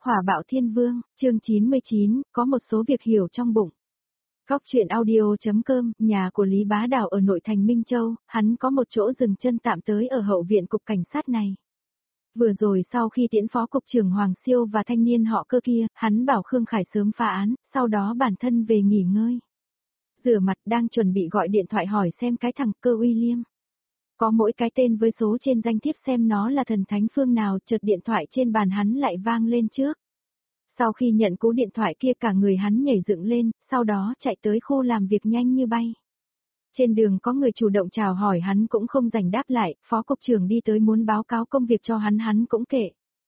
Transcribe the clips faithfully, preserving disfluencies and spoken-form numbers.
Hỏa bạo thiên vương, chương chín mươi chín, có một số việc hiểu trong bụng. Góc truyện audio.com, nhà của Lý Bá Đào ở nội thành Minh Châu, hắn có một chỗ dừng chân tạm tới ở hậu viện cục cảnh sát này. Vừa rồi sau khi tiễn phó cục trưởng Hoàng Siêu và thanh niên họ Cơ kia, hắn bảo Khương Khải sớm phá án, sau đó bản thân về nghỉ ngơi. Rửa mặt đang chuẩn bị gọi điện thoại hỏi xem cái thằng Cơ William. Có mỗi cái tên với số trên danh thiếp xem nó là thần thánh phương nào, chợt điện thoại trên bàn hắn lại vang lên trước. Sau khi nhận cú điện thoại kia cả người hắn nhảy dựng lên, sau đó chạy tới khu làm việc nhanh như bay. Trên đường có người chủ động chào hỏi hắn cũng không rảnh đáp lại, phó cục trưởng đi tới muốn báo cáo công việc cho hắn hắn cũng kệ.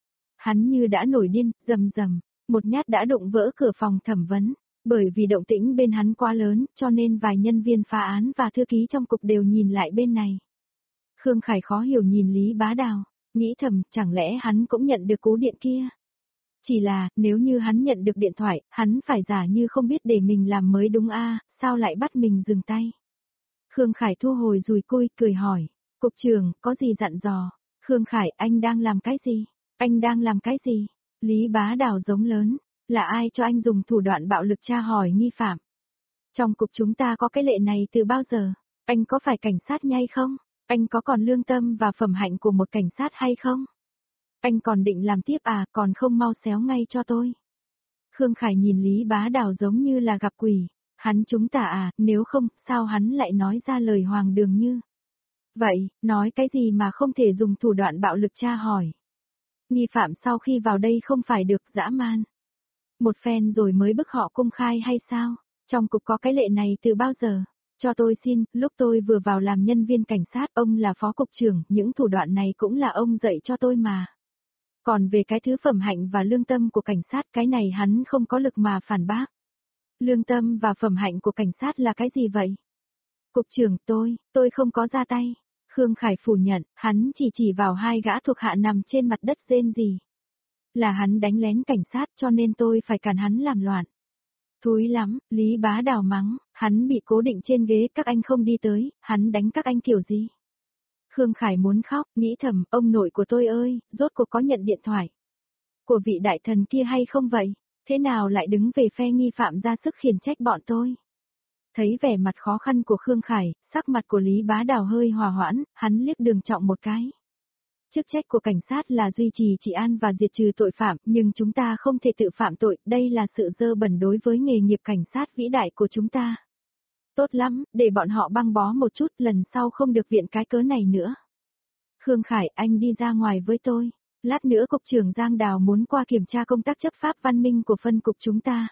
Hắn như đã nổi điên, rầm rầm, một nhát đã đụng vỡ cửa phòng thẩm vấn. Bởi vì động tĩnh bên hắn quá lớn, cho nên vài nhân viên phá án và thư ký trong cục đều nhìn lại bên này. Khương Khải khó hiểu nhìn Lý Bá Đào, nghĩ thầm, chẳng lẽ hắn cũng nhận được cú điện kia? Chỉ là, nếu như hắn nhận được điện thoại, hắn phải giả như không biết để mình làm mới đúng a, sao lại bắt mình dừng tay? Khương Khải thu hồi dùi cui, cười hỏi, cục trưởng, có gì dặn dò? Khương Khải, anh đang làm cái gì? Anh đang làm cái gì? Lý Bá Đào giống lớn, là ai cho anh dùng thủ đoạn bạo lực tra hỏi nghi phạm? Trong cục chúng ta có cái lệ này từ bao giờ? Anh có phải cảnh sát nhây không? Anh có còn lương tâm và phẩm hạnh của một cảnh sát hay không? Anh còn định làm tiếp à, còn không mau xéo ngay cho tôi. Khương Khải nhìn Lý Bá Đào giống như là gặp quỷ, hắn chúng ta à, nếu không, sao hắn lại nói ra lời hoàng đường như. Vậy, nói cái gì mà không thể dùng thủ đoạn bạo lực tra hỏi? Nghi phạm sau khi vào đây không phải được dã man. Một phen rồi mới bức họ công khai hay sao? Trong cục có cái lệ này từ bao giờ? Cho tôi xin, lúc tôi vừa vào làm nhân viên cảnh sát, ông là phó cục trưởng, những thủ đoạn này cũng là ông dạy cho tôi mà. Còn về cái thứ phẩm hạnh và lương tâm của cảnh sát, cái này hắn không có lực mà phản bác. Lương tâm và phẩm hạnh của cảnh sát là cái gì vậy? Cục trưởng, tôi, tôi không có ra tay. Khương Khải phủ nhận, hắn chỉ chỉ vào hai gã thuộc hạ nằm trên mặt đất rên rỉ. Là hắn đánh lén cảnh sát cho nên tôi phải cản hắn làm loạn. Thúi lắm, Lý Bá Đào mắng, hắn bị cố định trên ghế, các anh không đi tới, hắn đánh các anh kiểu gì? Khương Khải muốn khóc, nghĩ thầm, ông nội của tôi ơi, rốt cuộc có nhận điện thoại của vị đại thần kia hay không vậy? Thế nào lại đứng về phe nghi phạm ra sức khiển trách bọn tôi? Thấy vẻ mặt khó khăn của Khương Khải, sắc mặt của Lý Bá Đào hơi hòa hoãn, hắn liếc Đường Trọng một cái. Chức trách của cảnh sát là duy trì trị an và diệt trừ tội phạm, nhưng chúng ta không thể tự phạm tội, đây là sự dơ bẩn đối với nghề nghiệp cảnh sát vĩ đại của chúng ta. Tốt lắm, để bọn họ băng bó một chút, lần sau không được viện cái cớ này nữa. Khương Khải, anh đi ra ngoài với tôi. Lát nữa cục trưởng Giang Đào muốn qua kiểm tra công tác chấp pháp văn minh của phân cục chúng ta.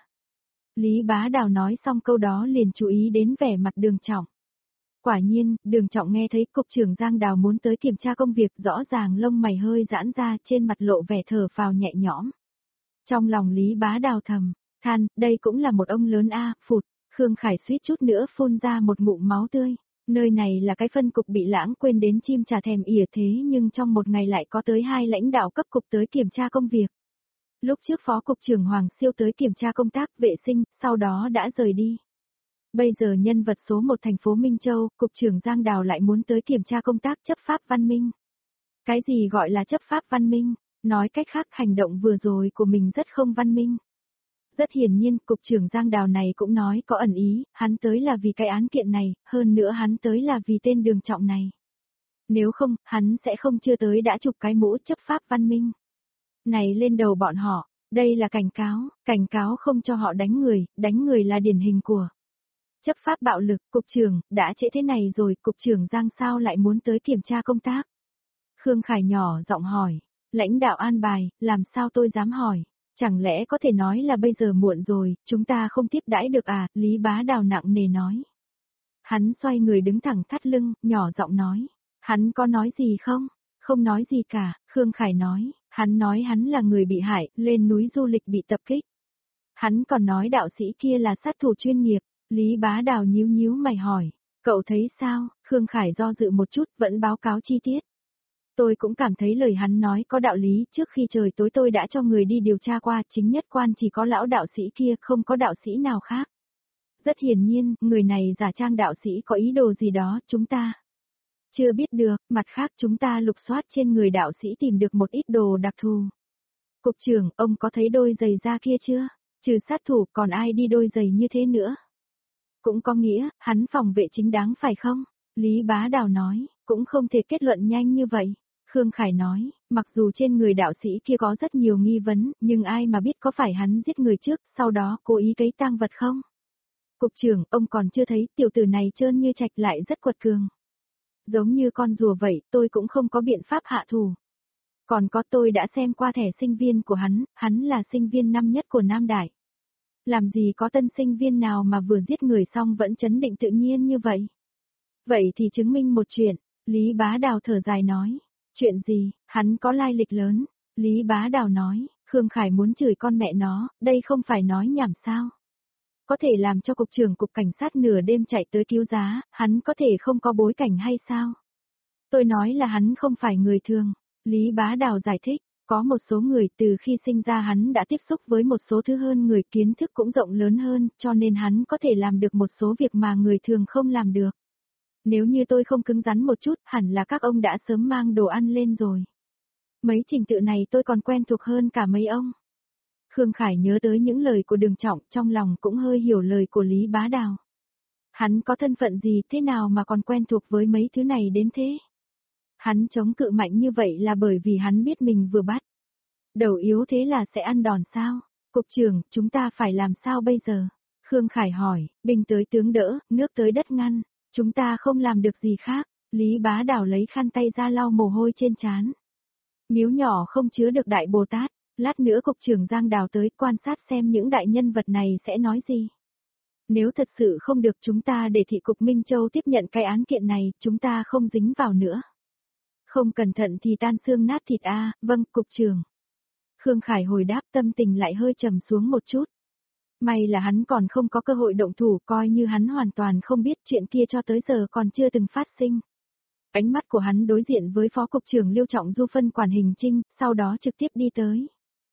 Lý Bá Đào nói xong câu đó liền chú ý đến vẻ mặt Đường Trọng. Quả nhiên, Đường Trọng nghe thấy cục trưởng Giang Đào muốn tới kiểm tra công việc, rõ ràng lông mày hơi giãn ra, trên mặt lộ vẻ thở phào nhẹ nhõm. Trong lòng Lý Bá Đào thầm, than, đây cũng là một ông lớn a, phụt. Khương Khải suýt chút nữa phun ra một ngụm máu tươi. Nơi này là cái phân cục bị lãng quên đến chim chả thèm ỉa thế nhưng trong một ngày lại có tới hai lãnh đạo cấp cục tới kiểm tra công việc. Lúc trước phó cục trưởng Hoàng Siêu tới kiểm tra công tác vệ sinh, sau đó đã rời đi. Bây giờ nhân vật số một thành phố Minh Châu, cục trưởng Giang Đào lại muốn tới kiểm tra công tác chấp pháp văn minh. Cái gì gọi là chấp pháp văn minh? Nói cách khác hành động vừa rồi của mình rất không văn minh. Rất hiển nhiên, cục trưởng Giang Đào này cũng nói có ẩn ý, hắn tới là vì cái án kiện này, hơn nữa hắn tới là vì tên Đường Trọng này. Nếu không, hắn sẽ không chưa tới đã chụp cái mũ chấp pháp văn minh này lên đầu bọn họ, đây là cảnh cáo, cảnh cáo không cho họ đánh người, đánh người là điển hình của chấp pháp bạo lực. Cục trưởng, đã trễ thế này rồi, cục trưởng Giang sao lại muốn tới kiểm tra công tác? Khương Khải nhỏ giọng hỏi, lãnh đạo an bài, làm sao tôi dám hỏi? Chẳng lẽ có thể nói là bây giờ muộn rồi, chúng ta không tiếp đãi được à, Lý Bá Đào nặng nề nói. Hắn xoay người đứng thẳng thắt lưng, nhỏ giọng nói. Hắn có nói gì không? Không nói gì cả, Khương Khải nói, hắn nói hắn là người bị hại, lên núi du lịch bị tập kích. Hắn còn nói đạo sĩ kia là sát thủ chuyên nghiệp, Lý Bá Đào nhíu nhíu mày hỏi, cậu thấy sao? Khương Khải do dự một chút, vẫn báo cáo chi tiết. Tôi cũng cảm thấy lời hắn nói có đạo lý, trước khi trời tối tôi đã cho người đi điều tra qua, chính nhất quan chỉ có lão đạo sĩ kia, không có đạo sĩ nào khác. Rất hiển nhiên, người này giả trang đạo sĩ có ý đồ gì đó, chúng ta chưa biết được, mặt khác chúng ta lục soát trên người đạo sĩ tìm được một ít đồ đặc thù. Cục trưởng, ông có thấy đôi giày da kia chưa? Trừ sát thủ còn ai đi đôi giày như thế nữa? Cũng có nghĩa, hắn phòng vệ chính đáng phải không? Lý Bá Đào nói, cũng không thể kết luận nhanh như vậy. Khương Khải nói, mặc dù trên người đạo sĩ kia có rất nhiều nghi vấn, nhưng ai mà biết có phải hắn giết người trước, sau đó cố ý cấy tang vật không? Cục trưởng, ông còn chưa thấy tiểu tử này trơn như trạch lại rất quật cường. Giống như con rùa vậy, tôi cũng không có biện pháp hạ thủ. Còn có tôi đã xem qua thẻ sinh viên của hắn, hắn là sinh viên năm nhất của Nam Đại. Làm gì có tân sinh viên nào mà vừa giết người xong vẫn trấn định tự nhiên như vậy? Vậy thì chứng minh một chuyện, Lý Bá Đào thở dài nói. Chuyện gì, hắn có lai lịch lớn. Lý Bá Đào nói, Khương Khải muốn chửi con mẹ nó, đây không phải nói nhảm sao. Có thể làm cho cục trưởng cục cảnh sát nửa đêm chạy tới cứu giá, hắn có thể không có bối cảnh hay sao? Tôi nói là hắn không phải người thường. Lý Bá Đào giải thích, có một số người từ khi sinh ra hắn đã tiếp xúc với một số thứ hơn người, kiến thức cũng rộng lớn hơn, cho nên hắn có thể làm được một số việc mà người thường không làm được. Nếu như tôi không cứng rắn một chút, hẳn là các ông đã sớm mang đồ ăn lên rồi. Mấy trình tự này tôi còn quen thuộc hơn cả mấy ông. Khương Khải nhớ tới những lời của Đường Trọng, trong lòng cũng hơi hiểu lời của Lý Bá Đào. Hắn có thân phận gì thế nào mà còn quen thuộc với mấy thứ này đến thế? Hắn chống cự mạnh như vậy là bởi vì hắn biết mình vừa bắt. Đầu yếu thế là sẽ ăn đòn sao? Cục trưởng, chúng ta phải làm sao bây giờ? Khương Khải hỏi, binh tới tướng đỡ, nước tới đất ngăn. Chúng ta không làm được gì khác. Lý Bá Đào lấy khăn tay ra lau mồ hôi trên trán. Miếu nhỏ không chứa được Đại Bồ Tát. Lát nữa cục trưởng Giang Đào tới quan sát xem những đại nhân vật này sẽ nói gì. Nếu thật sự không được chúng ta để thị cục Minh Châu tiếp nhận cái án kiện này, chúng ta không dính vào nữa. Không cẩn thận thì tan xương nát thịt a, vâng, cục trưởng. Khương Khải hồi đáp, tâm tình lại hơi trầm xuống một chút. May là hắn còn không có cơ hội động thủ, coi như hắn hoàn toàn không biết chuyện kia cho tới giờ còn chưa từng phát sinh. Ánh mắt của hắn đối diện với Phó Cục trưởng Liêu Trọng Du phân quản hình trinh, sau đó trực tiếp đi tới.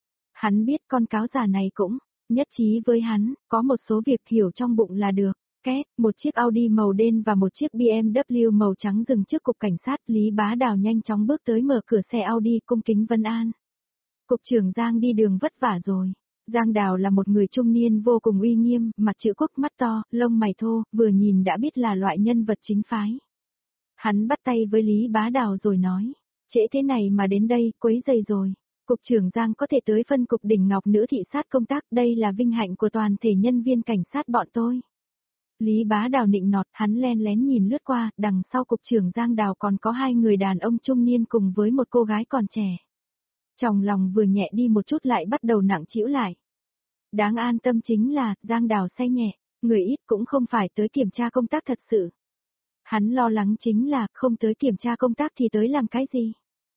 Hắn biết con cáo già này cũng nhất trí với hắn, có một số việc hiểu trong bụng là được. Két, một chiếc Audi màu đen và một chiếc bê em vê màu trắng dừng trước cục cảnh sát, Lý Bá Đào nhanh chóng bước tới mở cửa xe Audi cung kính vân an. Cục trưởng Giang đi đường vất vả rồi. Giang Đào là một người trung niên vô cùng uy nghiêm, mặt chữ quốc, mắt to, lông mày thô, vừa nhìn đã biết là loại nhân vật chính phái. Hắn bắt tay với Lý Bá Đào rồi nói, trễ thế này mà đến đây, quấy rầy rồi. Cục trưởng Giang có thể tới phân cục Đỉnh Ngọc nữ thị sát công tác, đây là vinh hạnh của toàn thể nhân viên cảnh sát bọn tôi. Lý Bá Đào nịnh nọt, hắn len lén nhìn lướt qua, đằng sau cục trưởng Giang Đào còn có hai người đàn ông trung niên cùng với một cô gái còn trẻ. Trong lòng vừa nhẹ đi một chút lại bắt đầu nặng trĩu lại. Đáng an tâm chính là, Giang Đào say nhẹ, người ít cũng không phải tới kiểm tra công tác thật sự. Hắn lo lắng chính là, không tới kiểm tra công tác thì tới làm cái gì?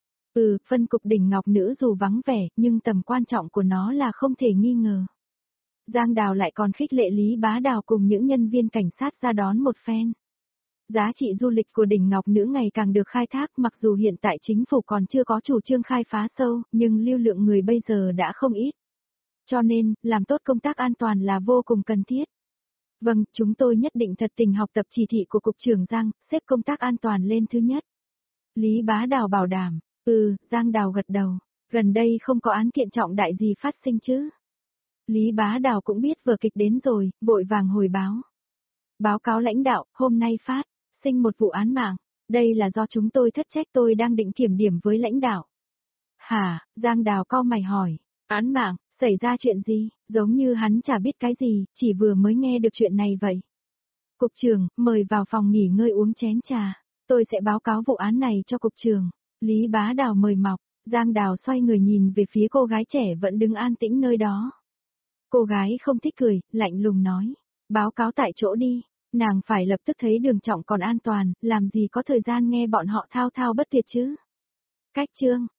Ừ, phân cục Đỉnh Ngọc nữ dù vắng vẻ, nhưng tầm quan trọng của nó là không thể nghi ngờ. Giang Đào lại còn khích lệ Lý Bá Đào cùng những nhân viên cảnh sát ra đón một phen. Giá trị du lịch của Đỉnh Ngọc nữ ngày càng được khai thác, mặc dù hiện tại chính phủ còn chưa có chủ trương khai phá sâu, nhưng lưu lượng người bây giờ đã không ít. Cho nên, làm tốt công tác an toàn là vô cùng cần thiết. Vâng, chúng tôi nhất định thật tình học tập chỉ thị của Cục trưởng Giang, xếp công tác an toàn lên thứ nhất. Lý Bá Đào bảo đảm, ừ, Giang Đào gật đầu, gần đây không có án kiện trọng đại gì phát sinh chứ. Lý Bá Đào cũng biết vở kịch đến rồi, vội vàng hồi báo. Báo cáo lãnh đạo, hôm nay phát, sinh một vụ án mạng, đây là do chúng tôi thất trách, tôi đang định kiểm điểm với lãnh đạo. Hả, Giang Đào cau mày hỏi, án mạng, xảy ra chuyện gì, giống như hắn chả biết cái gì, chỉ vừa mới nghe được chuyện này vậy. Cục trưởng, mời vào phòng nghỉ ngơi uống chén trà, tôi sẽ báo cáo vụ án này cho cục trưởng. Lý Bá Đào mời mọc, Giang Đào xoay người nhìn về phía cô gái trẻ vẫn đứng an tĩnh nơi đó. Cô gái không thích cười, lạnh lùng nói, báo cáo tại chỗ đi, nàng phải lập tức thấy Đường Trọng còn an toàn, làm gì có thời gian nghe bọn họ thao thao bất tuyệt chứ. Cách chương